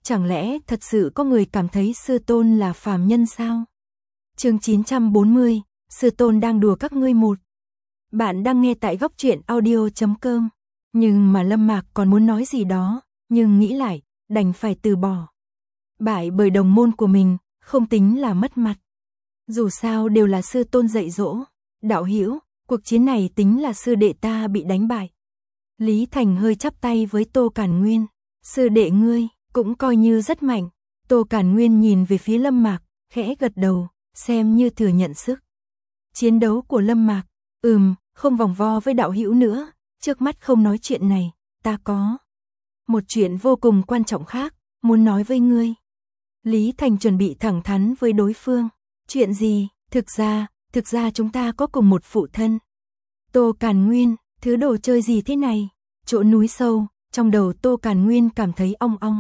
Chẳng lẽ thật sự có người cảm thấy sư tôn là phàm nhân sao? Chương 940, sư tôn đang đùa các ngươi một. Bạn đang nghe tại góc truyện audio.com. Nhưng mà Lâm Mạc còn muốn nói gì đó, nhưng nghĩ lại, đành phải từ bỏ. Bại bởi đồng môn của mình, không tính là mất mặt. Dù sao đều là sư tôn dạy dỗ. Đạo hữu, cuộc chiến này tính là sư đệ ta bị đánh bại. Lý Thành hơi chắp tay với Tô Cản Nguyên. Sư đệ ngươi, cũng coi như rất mạnh. Tô Cản Nguyên nhìn về phía Lâm Mạc, khẽ gật đầu, xem như thừa nhận sức chiến đấu của Lâm Mạc. Không vòng vo với đạo hữu nữa, trước mắt không nói chuyện này, ta có một chuyện vô cùng quan trọng khác, muốn nói với ngươi. Lý Thành chuẩn bị thẳng thắn với đối phương. Chuyện gì? Thực ra chúng ta có cùng một phụ thân. Tô Cản Nguyên, thứ đồ chơi gì thế này? Chỗ núi sâu, trong đầu Tô Cản Nguyên cảm thấy ong ong.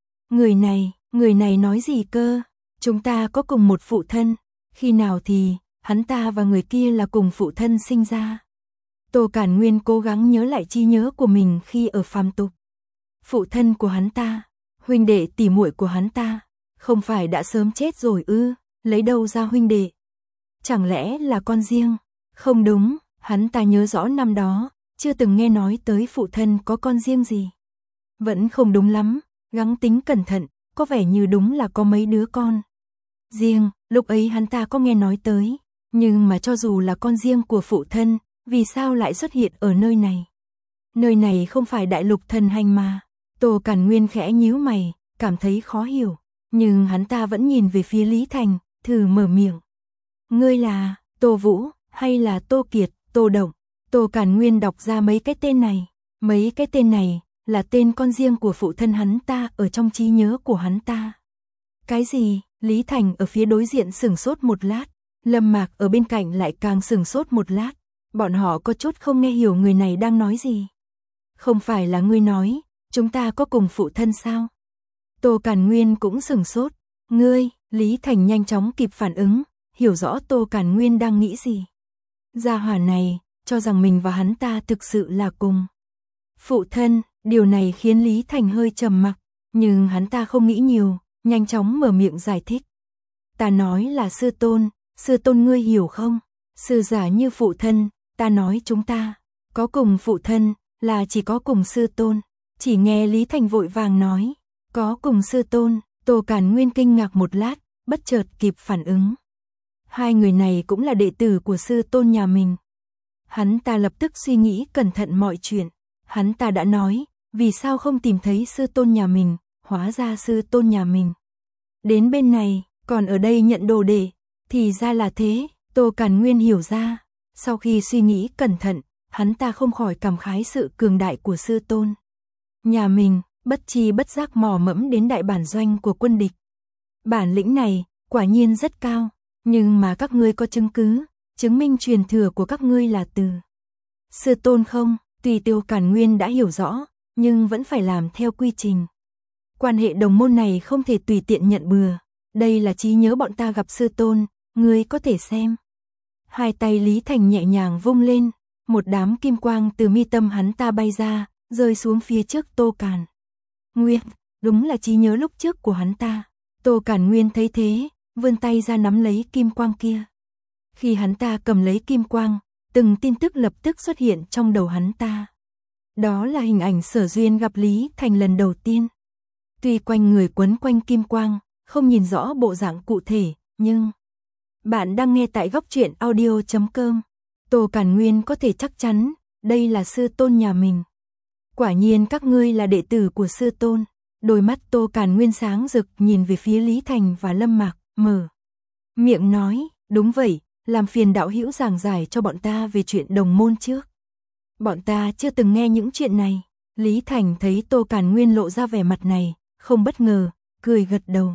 Người này nói gì cơ? Chúng ta có cùng một phụ thân, khi nào thì hắn ta và người kia là cùng phụ thân sinh ra. Tô Cản Nguyên cố gắng nhớ lại trí nhớ của mình khi ở phàm tục. Phụ thân của hắn ta, huynh đệ tỷ muội của hắn ta, không phải đã sớm chết rồi ư? Lấy đâu ra huynh đệ? Chẳng lẽ là con riêng? Không đúng, hắn ta nhớ rõ năm đó, chưa từng nghe nói tới phụ thân có con riêng gì. Vẫn không đúng lắm, gắng tính cẩn thận, có vẻ như đúng là có mấy đứa con riêng, lúc ấy hắn ta có nghe nói tới. Nhưng mà cho dù là con riêng của phụ thân, vì sao lại xuất hiện ở nơi này? Nơi này không phải đại lục thần hành mà. Tô Cản Nguyên khẽ nhíu mày, cảm thấy khó hiểu. Nhưng hắn ta vẫn nhìn về phía Lý Thành, thử mở miệng. Ngươi là Tô Vũ, hay là Tô Kiệt, Tô Động? Tô Cản Nguyên đọc ra mấy cái tên này. Mấy cái tên này là tên con riêng của phụ thân hắn ta ở trong trí nhớ của hắn ta. Cái gì? Lý Thành ở phía đối diện sửng sốt một lát. Lâm Mạc ở bên cạnh lại càng sửng sốt một lát. Bọn họ có chút không nghe hiểu người này đang nói gì. Không phải là ngươi nói, chúng ta có cùng phụ thân sao? Tô Cản Nguyên cũng sửng sốt. Ngươi, Lý Thành nhanh chóng kịp phản ứng, hiểu rõ Tô Cản Nguyên đang nghĩ gì. Gia hỏa này, cho rằng mình và hắn ta thực sự là cùng phụ thân, điều này khiến Lý Thành hơi trầm mặc, nhưng hắn ta không nghĩ nhiều, nhanh chóng mở miệng giải thích. Ta nói là sư tôn ngươi hiểu không? Sư giả như phụ thân, ta nói chúng ta có cùng phụ thân, là chỉ có cùng sư tôn. Chỉ nghe Lý Thành vội vàng nói, có cùng sư tôn. Tô Cản Nguyên kinh ngạc một lát, bất chợt kịp phản ứng. Hai người này cũng là đệ tử của sư tôn nhà mình. Hắn ta lập tức suy nghĩ cẩn thận mọi chuyện. Hắn ta đã nói, vì sao không tìm thấy sư tôn nhà mình, hóa ra sư tôn nhà mình đến bên này, còn ở đây nhận đồ đệ. Thì ra là thế, Tô Cản Nguyên hiểu ra. Sau khi suy nghĩ cẩn thận, hắn ta không khỏi cảm khái sự cường đại của sư tôn nhà mình, bất chi bất giác mò mẫm đến đại bản doanh của quân địch. Bản lĩnh này, quả nhiên rất cao, nhưng mà các ngươi có chứng cứ, chứng minh truyền thừa của các ngươi là từ sư tôn không? Tuy Tô Cản Nguyên đã hiểu rõ, nhưng vẫn phải làm theo quy trình. Quan hệ đồng môn này không thể tùy tiện nhận bừa. Đây là trí nhớ bọn ta gặp sư tôn, ngươi có thể xem. Hai tay Lý Thành nhẹ nhàng vung lên, một đám kim quang từ mi tâm hắn ta bay ra, rơi xuống phía trước Tô Cản Nguyên. Đúng là trí nhớ lúc trước của hắn ta. Tô Cản Nguyên thấy thế, vươn tay ra nắm lấy kim quang kia. Khi hắn ta cầm lấy kim quang, từng tin tức lập tức xuất hiện trong đầu hắn ta. Đó là hình ảnh Sở Duyên gặp Lý Thành lần đầu tiên. Tuy quanh người quấn quanh kim quang, không nhìn rõ bộ dạng cụ thể, nhưng bạn đang nghe tại góc truyện audio.com. Tô Cản Nguyên có thể chắc chắn, đây là sư tôn nhà mình. Quả nhiên các ngươi là đệ tử của sư tôn. Đôi mắt Tô Cản Nguyên sáng rực nhìn về phía Lý Thành và Lâm Mạc, mở miệng nói, đúng vậy, làm phiền đạo hữu giảng giải cho bọn ta về chuyện đồng môn trước. Bọn ta chưa từng nghe những chuyện này. Lý Thành thấy Tô Cản Nguyên lộ ra vẻ mặt này, không bất ngờ, cười gật đầu.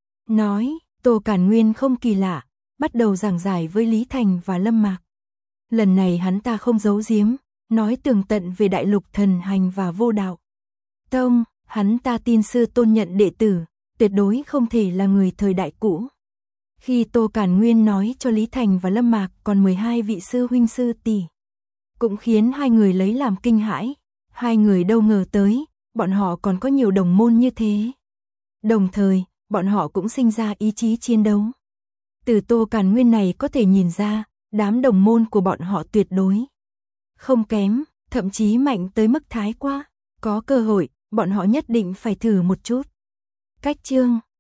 Nói, Tô Cản Nguyên không kỳ lạ, bắt đầu giảng giải với Lý Thành và Lâm Mạc. Lần này hắn ta không giấu giếm, nói tường tận về đại lục thần hành và vô đạo tông. Hắn ta tin sư tôn nhận đệ tử, tuyệt đối không thể là người thời đại cũ. Khi Tô Cản Nguyên nói cho Lý Thành và Lâm Mạc còn 12 vị sư huynh sư tỷ, cũng khiến hai người lấy làm kinh hãi. Hai người đâu ngờ tới, bọn họ còn có nhiều đồng môn như thế. Đồng thời, bọn họ cũng sinh ra ý chí chiến đấu. Từ Tô Càn Nguyên này có thể nhìn ra, đám đồng môn của bọn họ tuyệt đối không kém, thậm chí mạnh tới mức thái quá. Có cơ hội, bọn họ nhất định phải thử một chút. Cách chương